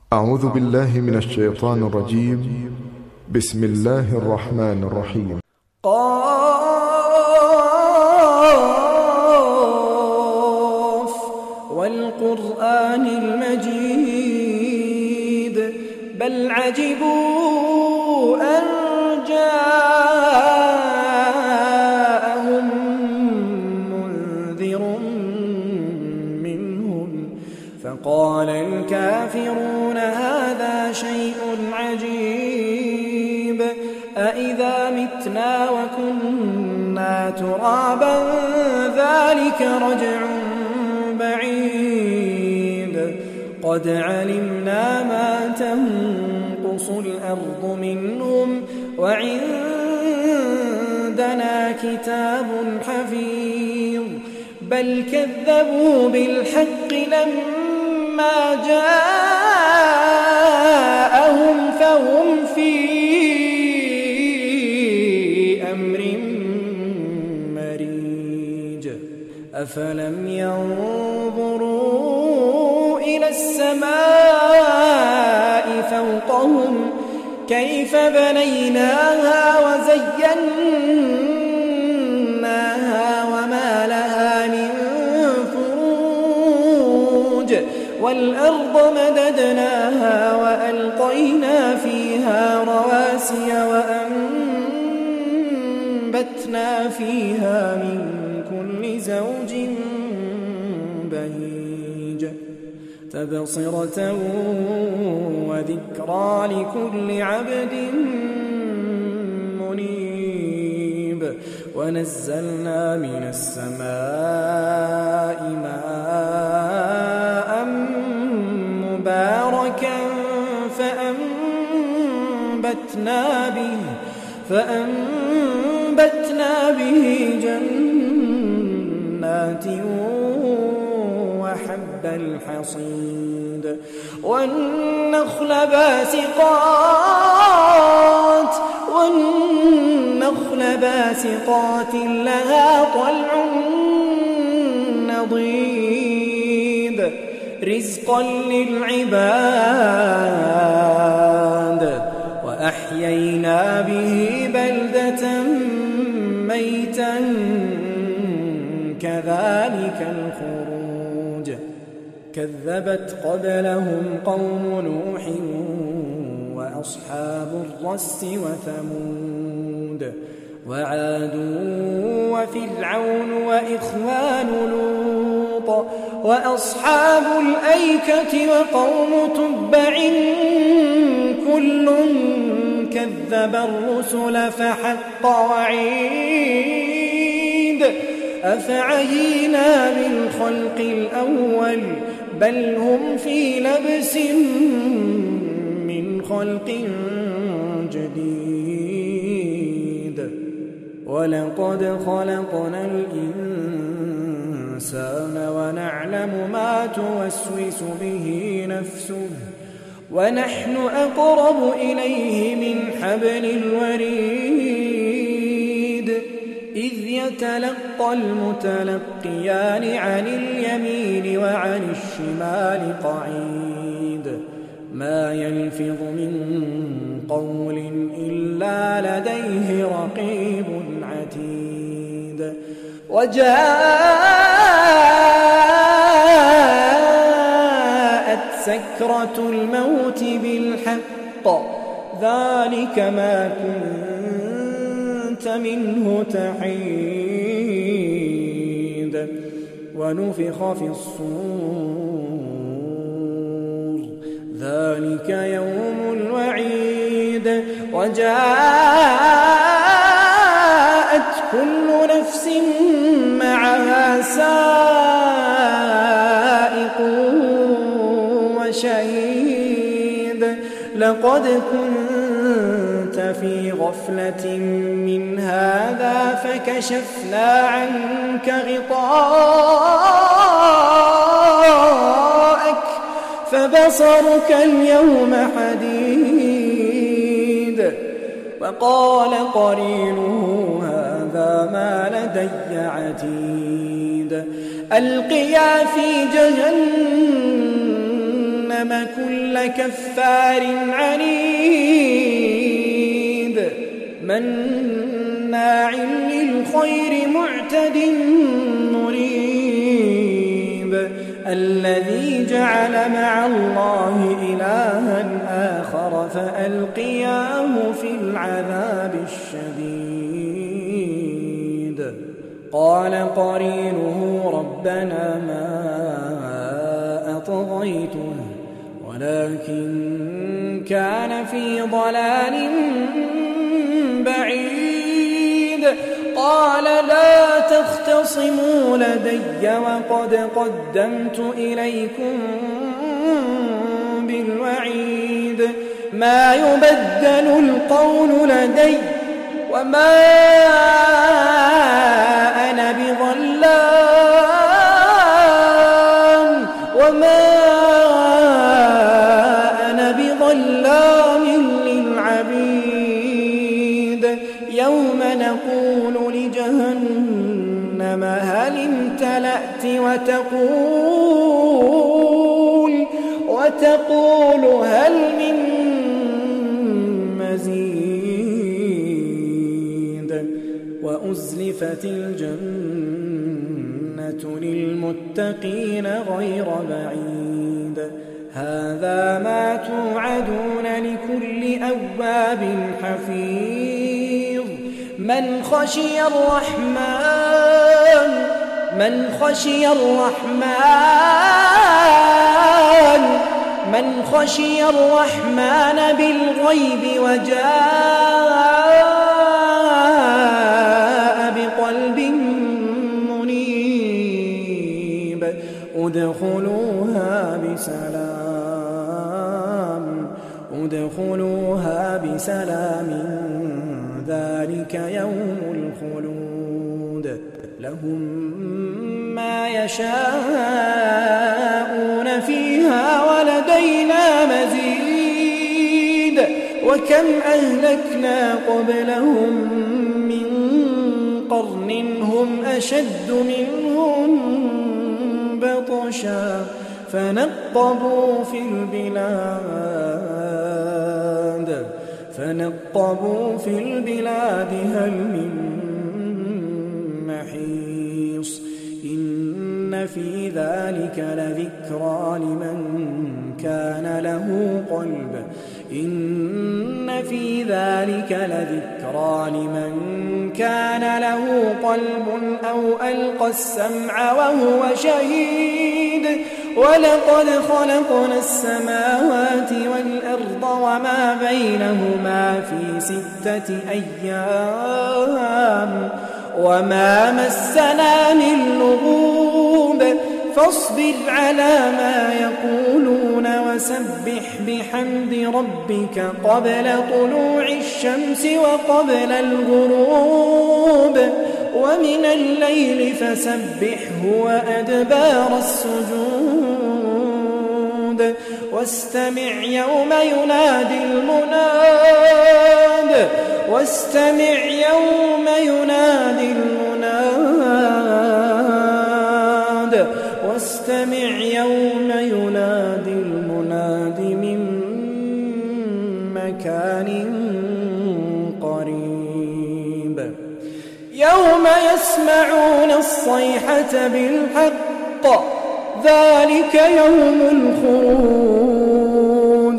أعوذ بالله من الشيطان الرجيم. بسم الله الرحمن الرحيم. قاف والقرآن المجيد بل عجبوا أن جاءهم منذر منهم فقال الكافرون هذا شيء عجيب أإذا متنا وكنا ترابا ذلك رجع بعيد قد علمنا ما تنقص الأرض منهم وعندنا كتاب حفيظ بل كذبوا بالحق لما جاءهم فهم في أمر مريج أفلم ينظروا إلى السماء فوقهم كيف بنيناها وزيناها وما لها من فروج والأرض مددناها وألقينا فيها رواسي وأنبتنا فيها من كل زوج بهيج تبصرة وذكرى لكل عبد منيب ونزلنا من السماء ماء مباركا فأنبتنا به جنات وحب الحصيد والنخل باسقات لها طلع نضيد رزقا للعباد وأحيينا به بلدة ميتا كذلك الخروج كذبت قبلهم قوم نوح وأصحاب الرس وثمود وعاد وفرعون وإخوان لوط وأصحاب الأيكة وقوم تبع كل كذب الرسل فحق وعيد أفعينا بالخلق الأول بل هم في لبس من خلق جديد ولقد خلقنا الإنسان ونعلم ما توسوس به نفسه ونحن أقرب إليه من حبل الوريد إذ يتلقى المتلقيان عن اليمين وعن الشمال قعيد ما يلفظ من قول إلا لديه رقيب عتيد وجاءت سكرة الموت بالحق ذلك ما كنت منه تحيد ونفخ في الصور ذلك يوم الوعيد وجاءت كل نفس معها سائق وشهيد لقد كنت في غفلة من هذا فكشفنا عنك غطاءك فبصرك اليوم حديد وقال قرينه هذا ما لدي عتيد ألقيا في جهنم جهنم كل كفار عنيد مناع للخير معتد مريب الذي جعل مع الله إلها آخر فألقياه في العذاب الشديد قال قرينه ربنا ما أطغيته ولكن كان في ضلال بعيد قال لا تختصموا لدي وقد قدمت إليكم بالوعيد ما يبدل القول لدي وما أنا بظلام للعبيد يوم نقول لجهنم هل امتلأت وتقول هل من مزيد وأزلفت الجنة للمتقين غير بعيد هذا ما توعدون لكل أواب حفيظ من خشي الرحمن بالغيب وجاء بقلب منيب ادخلوها بسلام ذلك يوم الخلود لهم ما يشاءون فيها ولدينا مزيد وكم أهلكنا قبلهم من قرن هم أشد منهم بطشا فنقبوا في البلاد هل من محيص إن في ذلك لذكرى لمن كان له قلب أو ألقى السمع وهو شهيد ولقد خلقنا السماوات والأرض وما بينهما في 6 أيام وما مسنا من لغوب فاصبر على ما يقولون وسبح بحمد ربك قبل طلوع الشمس وقبل الغروب ومن الليل فسبحه وأدبار السجود واستمع يوم ينادي المناد من مكان قريب يوم يسمعون الصيحة بالحق ذلك يوم الخروج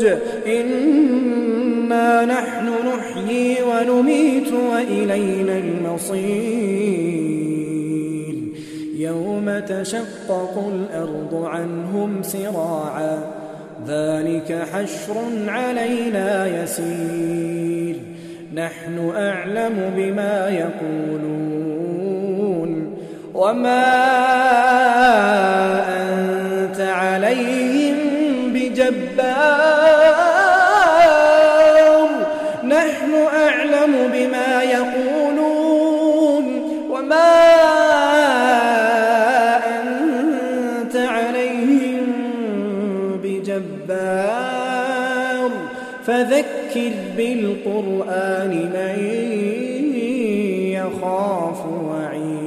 إنا نحن نحيي ونميت وإلينا المصير يوم تشقق الأرض عنهم سراعا ذلك حشر علينا يسير نحن أعلم بما يقولون وما أنت عليهم بجبار نحن أعلم بما يقولون وما أنت عليهم بجبار فذكر بالقرآن من يخاف وعيد